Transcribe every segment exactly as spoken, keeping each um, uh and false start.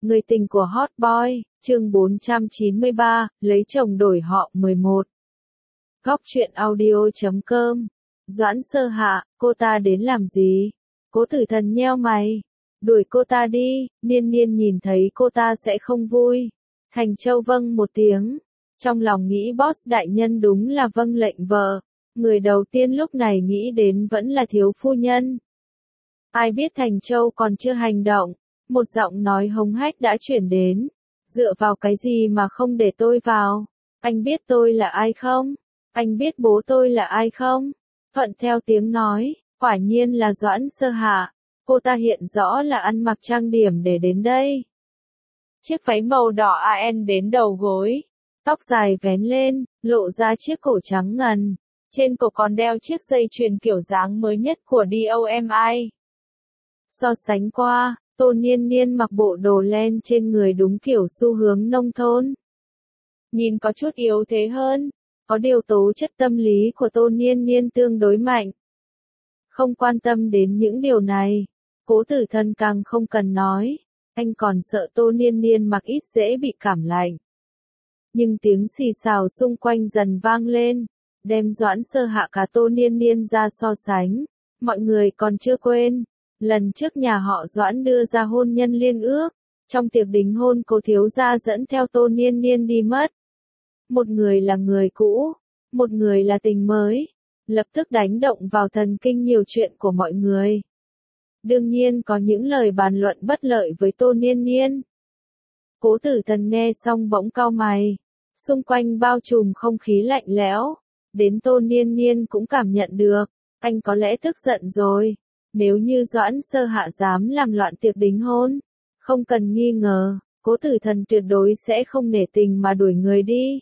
Người tình của Hot Boy, chương bốn trăm chín mươi ba, lấy chồng đổi họ mười một. Góc truyện audio chấm com. Doãn Sơ Hạ, cô ta đến làm gì? Cố Tử Thần nheo mày. Đuổi cô ta đi, Niên Niên nhìn thấy cô ta sẽ không vui. Hành Châu vâng một tiếng. Trong lòng nghĩ boss đại nhân đúng là vâng lệnh vợ. Người đầu tiên lúc này nghĩ đến vẫn là thiếu phu nhân. Ai biết Thành Châu còn chưa hành động. Một giọng nói hống hách đã chuyển đến. Dựa vào cái gì mà không để tôi vào? Anh biết tôi là ai không? Anh biết bố tôi là ai không? Thuận theo tiếng nói, quả nhiên là Doãn Sơ Hạ. Cô ta hiện rõ là ăn mặc trang điểm để đến đây. Chiếc váy màu đỏ an đến đầu gối. Tóc dài vén lên, lộ ra chiếc cổ trắng ngần. Trên cổ còn đeo chiếc dây chuyền kiểu dáng mới nhất của đê ô em i. So sánh qua, Tô Niên Niên mặc bộ đồ len trên người đúng kiểu xu hướng nông thôn. Nhìn có chút yếu thế hơn, có điều tố chất tâm lý của Tô Niên Niên tương đối mạnh. Không quan tâm đến những điều này, Cố Tử Thần càng không cần nói, anh còn sợ Tô Niên Niên mặc ít dễ bị cảm lạnh. Nhưng tiếng xì xào xung quanh dần vang lên, đem Doãn Sơ Hạ cả Tô Niên Niên ra so sánh, mọi người còn chưa quên. Lần trước nhà họ Doãn đưa ra hôn nhân liên ước, trong tiệc đính hôn Cố thiếu gia dẫn theo Tô Niên Niên đi mất. Một người là người cũ, một người là tình mới, lập tức đánh động vào thần kinh nhiều chuyện của mọi người. Đương nhiên có những lời bàn luận bất lợi với Tô Niên Niên. Cố Tử Thần nghe xong bỗng cau mày, xung quanh bao trùm không khí lạnh lẽo, đến Tô Niên Niên cũng cảm nhận được, anh có lẽ tức giận rồi. Nếu như Doãn Sơ Hạ dám làm loạn tiệc đính hôn, không cần nghi ngờ, Cố Tử Thần tuyệt đối sẽ không nể tình mà đuổi người đi.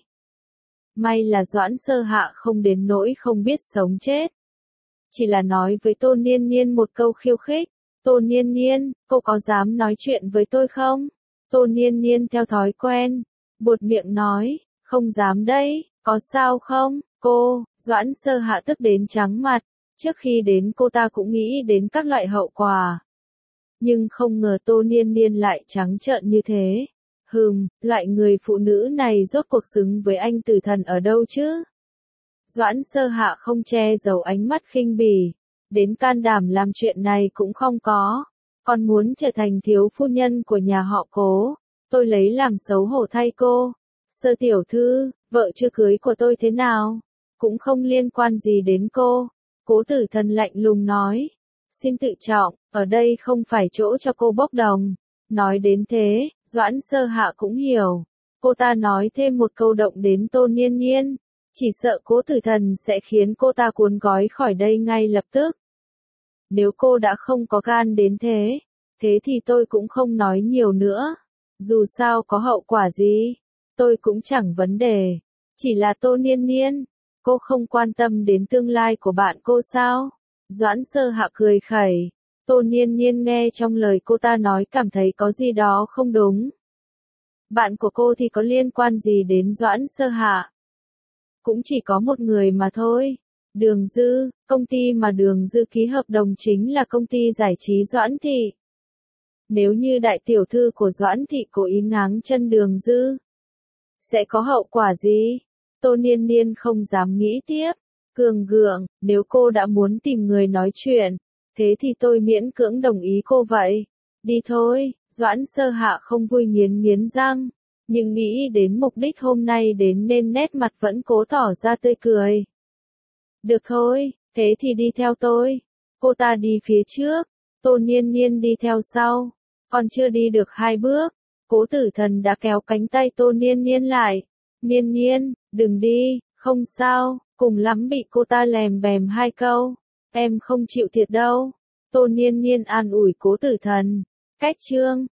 May là Doãn Sơ Hạ không đến nỗi không biết sống chết. Chỉ là nói với Tô Niên Niên một câu khiêu khích. Tô Niên Niên, cô có dám nói chuyện với tôi không? Tô Niên Niên theo thói quen, buột miệng nói, không dám đấy, có sao không, cô? Doãn Sơ Hạ tức đến trắng mặt. Trước khi đến cô ta cũng nghĩ đến các loại hậu quả. Nhưng không ngờ Tô Niên Niên lại trắng trợn như thế. Hừm, loại người phụ nữ này rốt cuộc xứng với anh Tử Thần ở đâu chứ? Doãn Sơ Hạ không che giấu ánh mắt khinh bỉ. Đến can đảm làm chuyện này cũng không có. Còn muốn trở thành thiếu phu nhân của nhà họ Cố. Tôi lấy làm xấu hổ thay cô. Sơ tiểu thư, vợ chưa cưới của tôi thế nào? Cũng không liên quan gì đến cô. Cố Tử Thần lạnh lùng nói, xin tự trọng, ở đây không phải chỗ cho cô bốc đồng. Nói đến thế, Doãn Sơ Hạ cũng hiểu. Cô ta nói thêm một câu động đến Tô Niên Niên, chỉ sợ Cố Tử Thần sẽ khiến cô ta cuốn gói khỏi đây ngay lập tức. Nếu cô đã không có gan đến thế, thế thì tôi cũng không nói nhiều nữa. Dù sao có hậu quả gì, tôi cũng chẳng vấn đề. Chỉ là Tô Niên Niên. Cô không quan tâm đến tương lai của bạn cô sao? Doãn Sơ Hạ cười khẩy. Tô Niên Niên nghe trong lời cô ta nói cảm thấy có gì đó không đúng. Bạn của cô thì có liên quan gì đến Doãn Sơ Hạ? Cũng chỉ có một người mà thôi. Đường Dư, công ty mà Đường Dư ký hợp đồng chính là công ty giải trí Doãn Thị. Nếu như đại tiểu thư của Doãn Thị cố ý ngáng chân Đường Dư, sẽ có hậu quả gì? Tô Niên Niên không dám nghĩ tiếp. Cường gượng, nếu cô đã muốn tìm người nói chuyện, thế thì tôi miễn cưỡng đồng ý cô vậy. Đi thôi, Doãn Sơ Hạ không vui nghiến nghiến răng, nhưng nghĩ đến mục đích hôm nay đến nên nét mặt vẫn cố tỏ ra tươi cười. Được thôi, thế thì đi theo tôi. Cô ta đi phía trước, Tô Niên Niên đi theo sau. Còn chưa đi được hai bước, Cố Tử Thần đã kéo cánh tay Tô Niên Niên lại. Niên Niên, đừng đi, không sao, cùng lắm bị cô ta lèm bèm hai câu. Em không chịu thiệt đâu. Tô Niên Niên an ủi Cố Tử Thần. Cách chương,